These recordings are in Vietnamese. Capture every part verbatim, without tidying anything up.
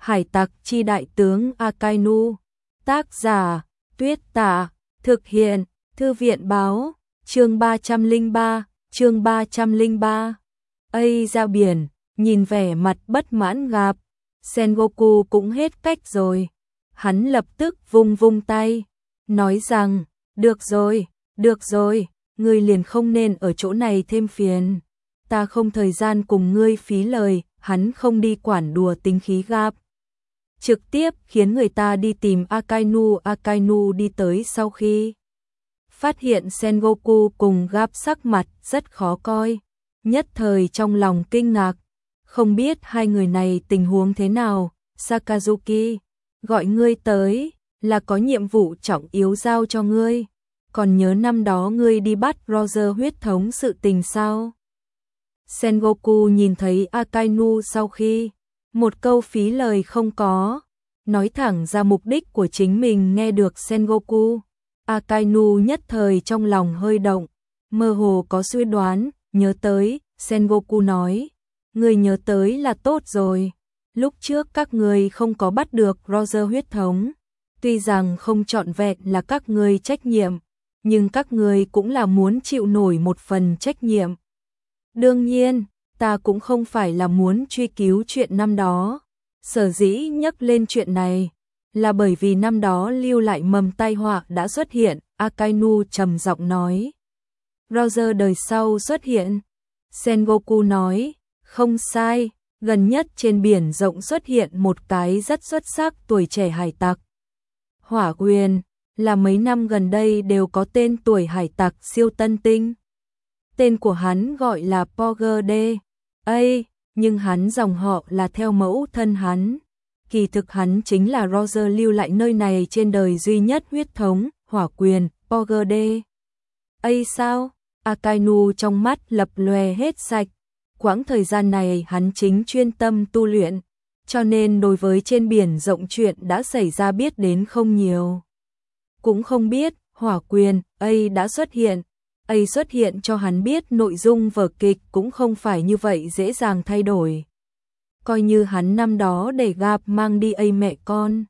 Hải tặc chi đại tướng Akainu. Tác giả, Tuyết Tả. Thực hiện, Thư viện báo. Chương ba trăm lẻ ba, chương ba trăm lẻ ba. Ây ra biển, nhìn vẻ mặt bất mãn Garp, Sengoku cũng hết cách rồi. Hắn lập tức vung vung tay, nói rằng, được rồi, được rồi, ngươi liền không nên ở chỗ này thêm phiền. Ta không thời gian cùng ngươi phí lời. Hắn không đi quản đùa tính khí Garp, trực tiếp khiến người ta đi tìm Akainu. Akainu đi tới sau khi phát hiện Sengoku cùng Garp sắc mặt rất khó coi, nhất thời trong lòng kinh ngạc, không biết hai người này tình huống thế nào. Sakazuki, gọi ngươi tới là có nhiệm vụ trọng yếu giao cho ngươi, còn nhớ năm đó ngươi đi bắt Roger huyết thống sự tình sao? Sengoku nhìn thấy Akainu sau khi một câu phí lời không có, nói thẳng ra mục đích của chính mình. Nghe được Sengoku, Akainu nhất thời trong lòng hơi động, mơ hồ có suy đoán. Nhớ tới, Sengoku nói, người nhớ tới là tốt rồi. Lúc trước các người không có bắt được Roger huyết thống, tuy rằng không trọn vẹn là các người trách nhiệm, nhưng các người cũng là muốn chịu nổi một phần trách nhiệm. Đương nhiên, ta cũng không phải là muốn truy cứu chuyện năm đó. Sở dĩ nhắc lên chuyện này là bởi vì năm đó lưu lại mầm tai họa đã xuất hiện. Akainu trầm giọng nói. Roger đời sau xuất hiện. Sengoku nói, không sai, gần nhất trên biển rộng xuất hiện một cái rất xuất sắc tuổi trẻ hải tặc. Hỏa Quyền, là mấy năm gần đây đều có tên tuổi hải tặc siêu tân tinh. Tên của hắn gọi là Porger D. A, nhưng hắn dòng họ là theo mẫu thân hắn. Kỳ thực hắn chính là Roger lưu lại nơi này trên đời duy nhất huyết thống, Hỏa Quyền, Porger D. A sao? Akainu trong mắt lập lòe hết sạch. Quãng thời gian này hắn chính chuyên tâm tu luyện, cho nên đối với trên biển rộng chuyện đã xảy ra biết đến không nhiều. Cũng không biết, Hỏa Quyền, A đã xuất hiện. A xuất hiện cho hắn biết nội dung vở kịch cũng không phải như vậy dễ dàng thay đổi. Coi như hắn năm đó để Garp mang đi A mẹ con,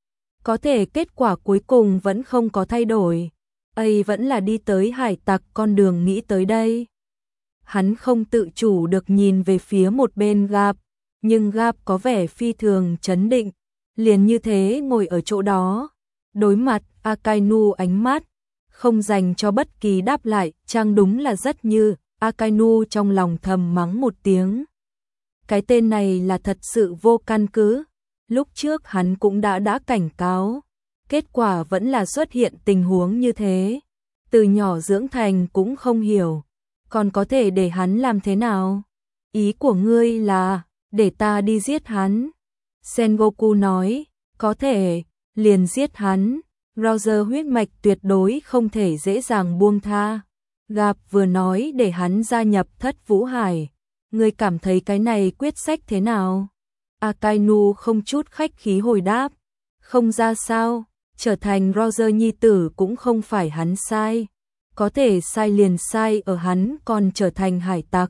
có thể kết quả cuối cùng vẫn không có thay đổi. A vẫn là đi tới hải tặc con đường nghĩ tới đây. Hắn không tự chủ được nhìn về phía một bên Garp, nhưng Garp có vẻ phi thường trấn định, liền như thế ngồi ở chỗ đó, đối mặt Akainu ánh mắt không dành cho bất kỳ đáp lại, chăng đúng là rất như. Akainu trong lòng thầm mắng một tiếng. Cái tên này là thật sự vô căn cứ. Lúc trước hắn cũng đã đã cảnh cáo, kết quả vẫn là xuất hiện tình huống như thế. Từ nhỏ dưỡng thành cũng không hiểu, còn có thể để hắn làm thế nào? Ý của ngươi là để ta đi giết hắn? Sengoku nói, có thể, liền giết hắn. Roger huyết mạch tuyệt đối không thể dễ dàng buông tha. Garp vừa nói để hắn gia nhập Thất Vũ Hải. Ngươi cảm thấy cái này quyết sách thế nào? Akainu không chút khách khí hồi đáp. Không ra sao, trở thành Roger nhi tử cũng không phải hắn sai. Có thể sai liền sai ở hắn còn trở thành hải tặc.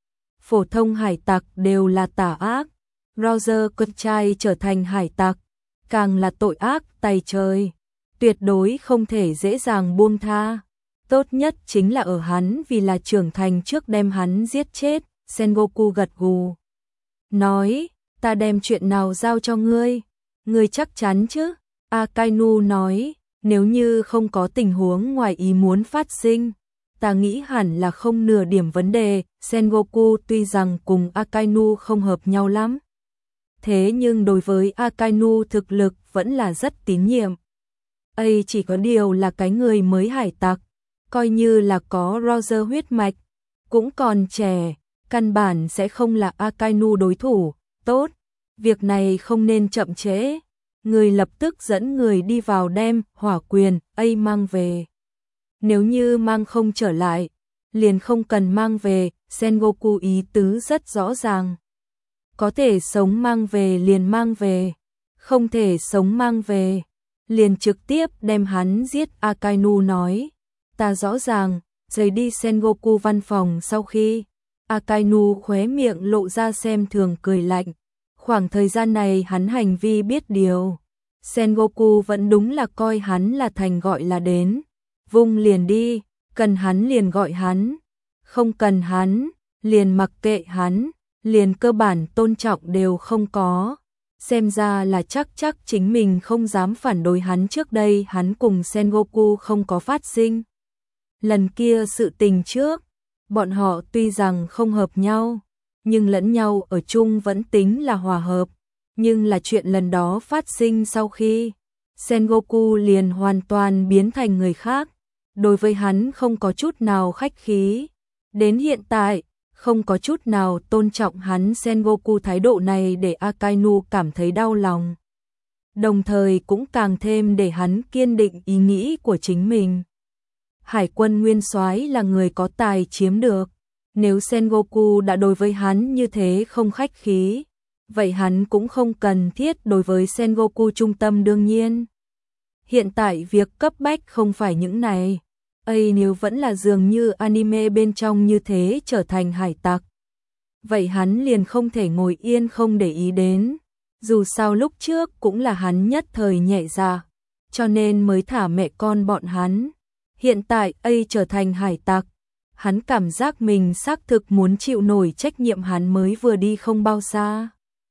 Phổ thông hải tặc đều là tà ác. Roger con trai trở thành hải tặc, càng là tội ác tày trời. Tuyệt đối không thể dễ dàng buông tha. Tốt nhất chính là ở hắn vì là trưởng thành trước đem hắn giết chết. Sengoku gật gù, nói, ta đem chuyện nào giao cho ngươi? Ngươi chắc chắn chứ? Akainu nói, nếu như không có tình huống ngoài ý muốn phát sinh, ta nghĩ hẳn là không nửa điểm vấn đề. Sengoku tuy rằng cùng Akainu không hợp nhau lắm, thế nhưng đối với Akainu thực lực vẫn là rất tín nhiệm. A chỉ có điều là cái người mới hải tặc, coi như là có Roger huyết mạch, cũng còn trẻ, căn bản sẽ không là Akainu đối thủ. Tốt, việc này không nên chậm trễ. Người lập tức dẫn người đi vào đem Hỏa Quyền A mang về. Nếu như mang không trở lại, liền không cần mang về. Sengoku ý tứ rất rõ ràng. Có thể sống mang về liền mang về, không thể sống mang về liền trực tiếp đem hắn giết. Akainu nói, ta rõ ràng. Rời đi Sengoku văn phòng sau khi, Akainu khóe miệng lộ ra xem thường cười lạnh, Khoảng thời gian này hắn hành vi biết điều. Sengoku vẫn đúng là coi hắn là thành gọi là đến. Vung liền đi, cần hắn liền gọi hắn. Không cần hắn, liền mặc kệ hắn, liền cơ bản tôn trọng đều không có. Xem ra là chắc chắc chính mình không dám phản đối hắn. Trước đây hắn cùng Sengoku không có phát sinh lần kia sự tình trước. Bọn họ tuy rằng không hợp nhau, nhưng lẫn nhau ở chung vẫn tính là hòa hợp. Nhưng là chuyện lần đó phát sinh sau khi Sengoku liền hoàn toàn biến thành người khác. Đối với hắn không có chút nào khách khí. Đến hiện tại, không có chút nào tôn trọng hắn. Sengoku thái độ này để Akainu cảm thấy đau lòng. Đồng thời cũng càng thêm để hắn kiên định ý nghĩ của chính mình. Hải quân nguyên soái là người có tài chiếm được. Nếu Sengoku đã đối với hắn như thế không khách khí, vậy hắn cũng không cần thiết đối với Sengoku trung tâm. Đương nhiên, hiện tại việc cấp bách không phải những này. Ây nếu vẫn là dường như anime bên trong như thế trở thành hải tặc, vậy hắn liền không thể ngồi yên không để ý đến. Dù sao lúc trước cũng là hắn nhất thời nhẹ dạ, cho nên mới thả mẹ con bọn hắn. Hiện tại Ây trở thành hải tặc, hắn cảm giác mình xác thực muốn chịu nổi trách nhiệm. Hắn mới vừa đi không bao xa,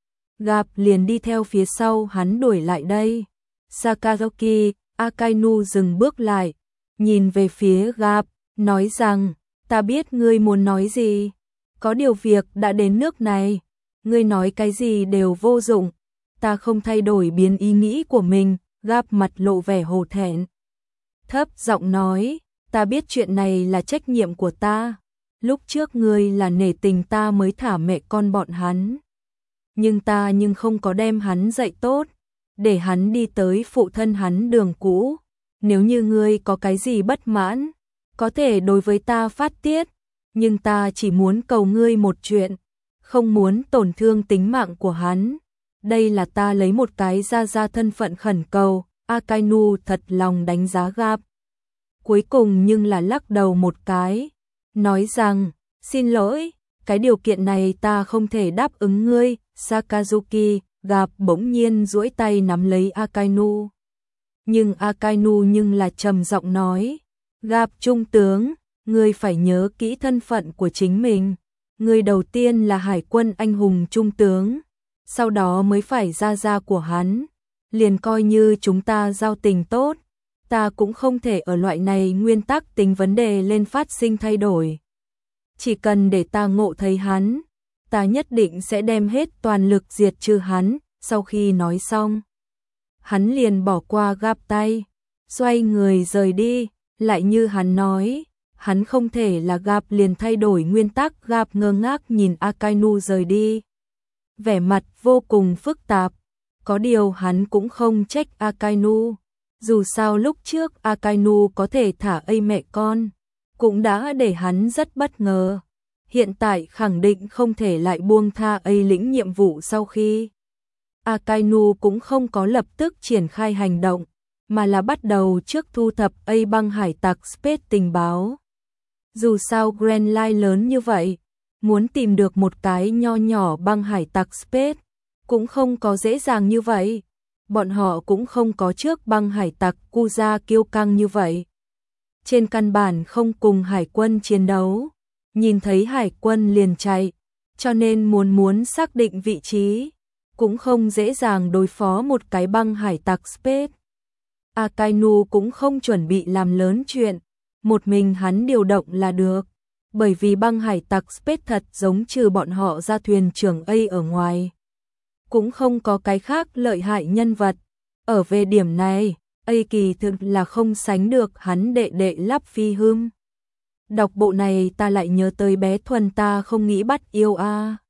Gặp liền đi theo phía sau hắn đuổi lại đây. Sakazuki, Akainu dừng bước lại, nhìn về phía Gặp, nói rằng, ta biết ngươi muốn nói gì. Có điều việc đã đến nước này, ngươi nói cái gì đều vô dụng. Ta không thay đổi biến ý nghĩ của mình. Gặp mặt lộ vẻ hổ thẹn, thấp giọng nói, ta biết chuyện này là trách nhiệm của ta. Lúc trước ngươi là nể tình ta mới thả mẹ con bọn hắn. Nhưng ta nhưng không có đem hắn dạy tốt, để hắn đi tới phụ thân hắn đường cũ. Nếu như ngươi có cái gì bất mãn, có thể đối với ta phát tiết, nhưng ta chỉ muốn cầu ngươi một chuyện, không muốn tổn thương tính mạng của hắn. Đây là ta lấy một cái ra ra thân phận khẩn cầu. Akainu thật lòng đánh giá Gặp. Cuối cùng nhưng là lắc đầu một cái, nói rằng, xin lỗi, cái điều kiện này ta không thể đáp ứng ngươi. Sakazuki, Gặp bỗng nhiên duỗi tay nắm lấy Akainu. Nhưng Akainu nhưng là trầm giọng nói, Gặp trung tướng, ngươi phải nhớ kỹ thân phận của chính mình. Ngươi đầu tiên là hải quân anh hùng trung tướng, sau đó mới phải ra ra của hắn. Liền coi như chúng ta giao tình tốt, ta cũng không thể ở loại này nguyên tắc tính vấn đề lên phát sinh thay đổi. Chỉ cần để ta ngộ thấy hắn, ta nhất định sẽ đem hết toàn lực diệt trừ hắn. Sau khi nói xong, hắn liền bỏ qua Gặp tay, xoay người rời đi. Lại như hắn nói, hắn không thể là Gặp liền thay đổi nguyên tắc. Gặp ngơ ngác nhìn Akainu rời đi, vẻ mặt vô cùng phức tạp. Có điều hắn cũng không trách Akainu. Dù sao lúc trước Akainu có thể thả Ây mẹ con, cũng đã để hắn rất bất ngờ. Hiện tại khẳng định không thể lại buông tha Ây lĩnh nhiệm vụ. Sau khi Akainu cũng không có lập tức triển khai hành động, mà là bắt đầu trước thu thập Ây băng hải tặc Space tình báo. Dù sao Grand Line lớn như vậy, muốn tìm được một cái nho nhỏ băng hải tặc Space cũng không có dễ dàng như vậy. Bọn họ cũng không có trước băng hải tặc Kuja kiêu căng như vậy. Trên căn bản không cùng hải quân chiến đấu, nhìn thấy hải quân liền chạy, cho nên muốn muốn xác định vị trí, cũng không dễ dàng đối phó một cái băng hải tặc Space. Akainu cũng không chuẩn bị làm lớn chuyện, một mình hắn điều động là được, bởi vì băng hải tặc Space thật giống trừ bọn họ ra thuyền trưởng A ở ngoài, cũng không có cái khác lợi hại nhân vật. Ở về điểm này, A kỳ thực là không sánh được hắn đệ đệ Lắp Phi Hưng. Đọc bộ này ta lại nhớ tới bé Thuần ta không nghĩ bắt yêu a.